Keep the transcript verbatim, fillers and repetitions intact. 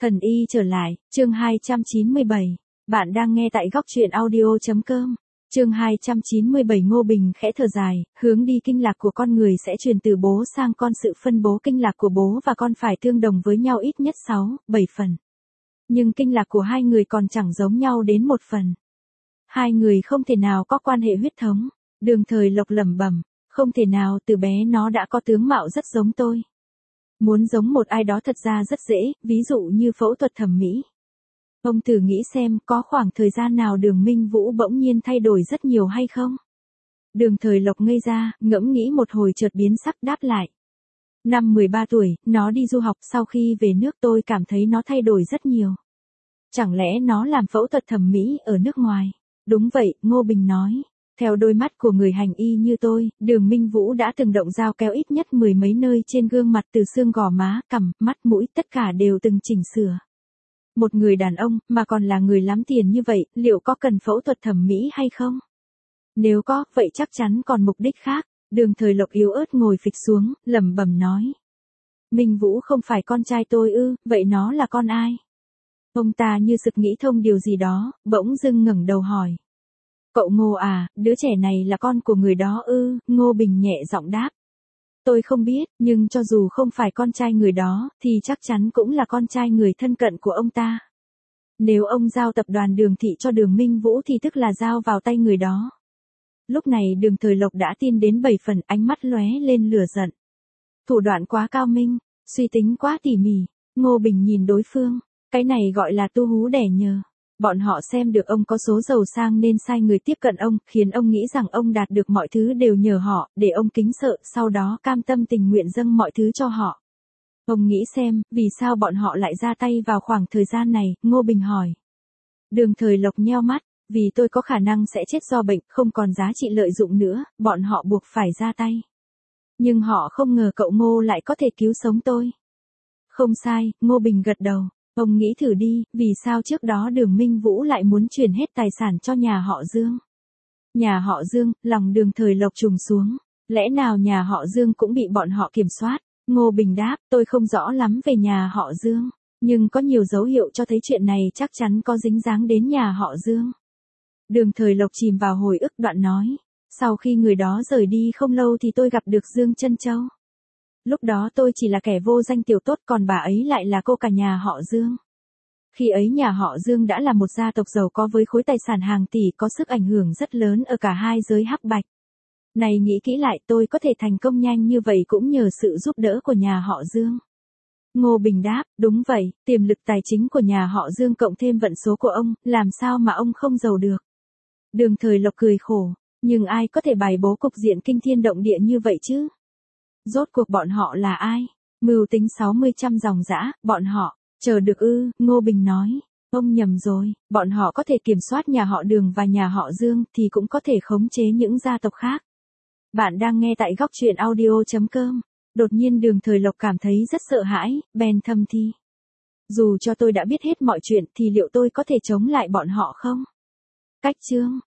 Thần y trở lại, chương hai trăm chín mươi bảy. Bạn đang nghe tại góc truyện audio.com. Chương hai trăm chín mươi bảy. Ngô Bình khẽ thở dài, hướng đi kinh lạc của con người sẽ truyền từ bố sang con, sự phân bố kinh lạc của bố và con phải tương đồng với nhau ít nhất sáu, bảy phần. Nhưng kinh lạc của hai người còn chẳng giống nhau đến một phần. Hai người không thể nào có quan hệ huyết thống. Đường Thời Lộc lẩm bẩm, không thể nào, từ bé nó đã có tướng mạo rất giống tôi. Muốn giống một ai đó thật ra rất dễ, ví dụ như phẫu thuật thẩm mỹ. Ông thử nghĩ xem có khoảng thời gian nào Đường Minh Vũ bỗng nhiên thay đổi rất nhiều hay không? Đường Thời Lộc ngây ra, ngẫm nghĩ một hồi chợt biến sắc đáp lại. Năm mười ba tuổi, nó đi du học, sau khi về nước tôi cảm thấy nó thay đổi rất nhiều. Chẳng lẽ nó làm phẫu thuật thẩm mỹ ở nước ngoài? Đúng vậy, Ngô Bình nói. Theo đôi mắt của người hành y như tôi, Đường Minh Vũ đã từng động dao kéo ít nhất mười mấy nơi trên gương mặt, từ xương gò má, cằm, mắt, mũi, tất cả đều từng chỉnh sửa. Một người đàn ông, mà còn là người lắm tiền như vậy, liệu có cần phẫu thuật thẩm mỹ hay không? Nếu có, vậy chắc chắn còn mục đích khác. Đường Thời Lộc yếu ớt ngồi phịch xuống, lẩm bẩm nói. Minh Vũ không phải con trai tôi ư, vậy nó là con ai? Ông ta như sực nghĩ thông điều gì đó, bỗng dưng ngẩng đầu hỏi. Cậu Ngô à, đứa trẻ này là con của người đó ư? Ngô Bình nhẹ giọng đáp. Tôi không biết, nhưng cho dù không phải con trai người đó, thì chắc chắn cũng là con trai người thân cận của ông ta. Nếu ông giao tập đoàn Đường Thị cho Đường Minh Vũ thì tức là giao vào tay người đó. Lúc này Đường Thời Lộc đã tin đến bảy phần, ánh mắt lóe lên lửa giận. Thủ đoạn quá cao minh, suy tính quá tỉ mỉ. Ngô Bình nhìn đối phương, cái này gọi là tu hú đẻ nhờ. Bọn họ xem được ông có số giàu sang nên sai người tiếp cận ông, khiến ông nghĩ rằng ông đạt được mọi thứ đều nhờ họ, để ông kính sợ, sau đó cam tâm tình nguyện dâng mọi thứ cho họ. Ông nghĩ xem, vì sao bọn họ lại ra tay vào khoảng thời gian này? Ngô Bình hỏi. Đường Thời Lộc nheo mắt, vì tôi có khả năng sẽ chết do bệnh, không còn giá trị lợi dụng nữa, bọn họ buộc phải ra tay. Nhưng họ không ngờ cậu Ngô lại có thể cứu sống tôi. Không sai, Ngô Bình gật đầu. Ông nghĩ thử đi, vì sao trước đó Đường Minh Vũ lại muốn chuyển hết tài sản cho nhà họ Dương? Nhà họ Dương, lòng Đường Thời Lộc trùng xuống. Lẽ nào nhà họ Dương cũng bị bọn họ kiểm soát? Ngô Bình đáp, tôi không rõ lắm về nhà họ Dương. Nhưng có nhiều dấu hiệu cho thấy chuyện này chắc chắn có dính dáng đến nhà họ Dương. Đường Thời Lộc chìm vào hồi ức, đoạn nói. Sau khi người đó rời đi không lâu thì tôi gặp được Dương Trân Châu. Lúc đó tôi chỉ là kẻ vô danh tiểu tốt, còn bà ấy lại là cô cả nhà họ Dương. Khi ấy nhà họ Dương đã là một gia tộc giàu có với khối tài sản hàng tỷ, có sức ảnh hưởng rất lớn ở cả hai giới hắc bạch. Này nghĩ kỹ lại, tôi có thể thành công nhanh như vậy cũng nhờ sự giúp đỡ của nhà họ Dương. Ngô Bình đáp, đúng vậy, tiềm lực tài chính của nhà họ Dương cộng thêm vận số của ông, làm sao mà ông không giàu được. Đường Thời Lộc cười khổ, nhưng ai có thể bày bố cục diện kinh thiên động địa như vậy chứ? Rốt cuộc bọn họ là ai? Mưu tính sáu mươi trăm dòng dã, bọn họ, chờ được ư? Ngô Bình nói, ông nhầm rồi, bọn họ có thể kiểm soát nhà họ Đường và nhà họ Dương thì cũng có thể khống chế những gia tộc khác. Bạn đang nghe tại góc truyện audio.com. Đột nhiên Đường Thời Lộc cảm thấy rất sợ hãi, bèn thầm thì. Dù cho tôi đã biết hết mọi chuyện thì liệu tôi có thể chống lại bọn họ không? Cách chương.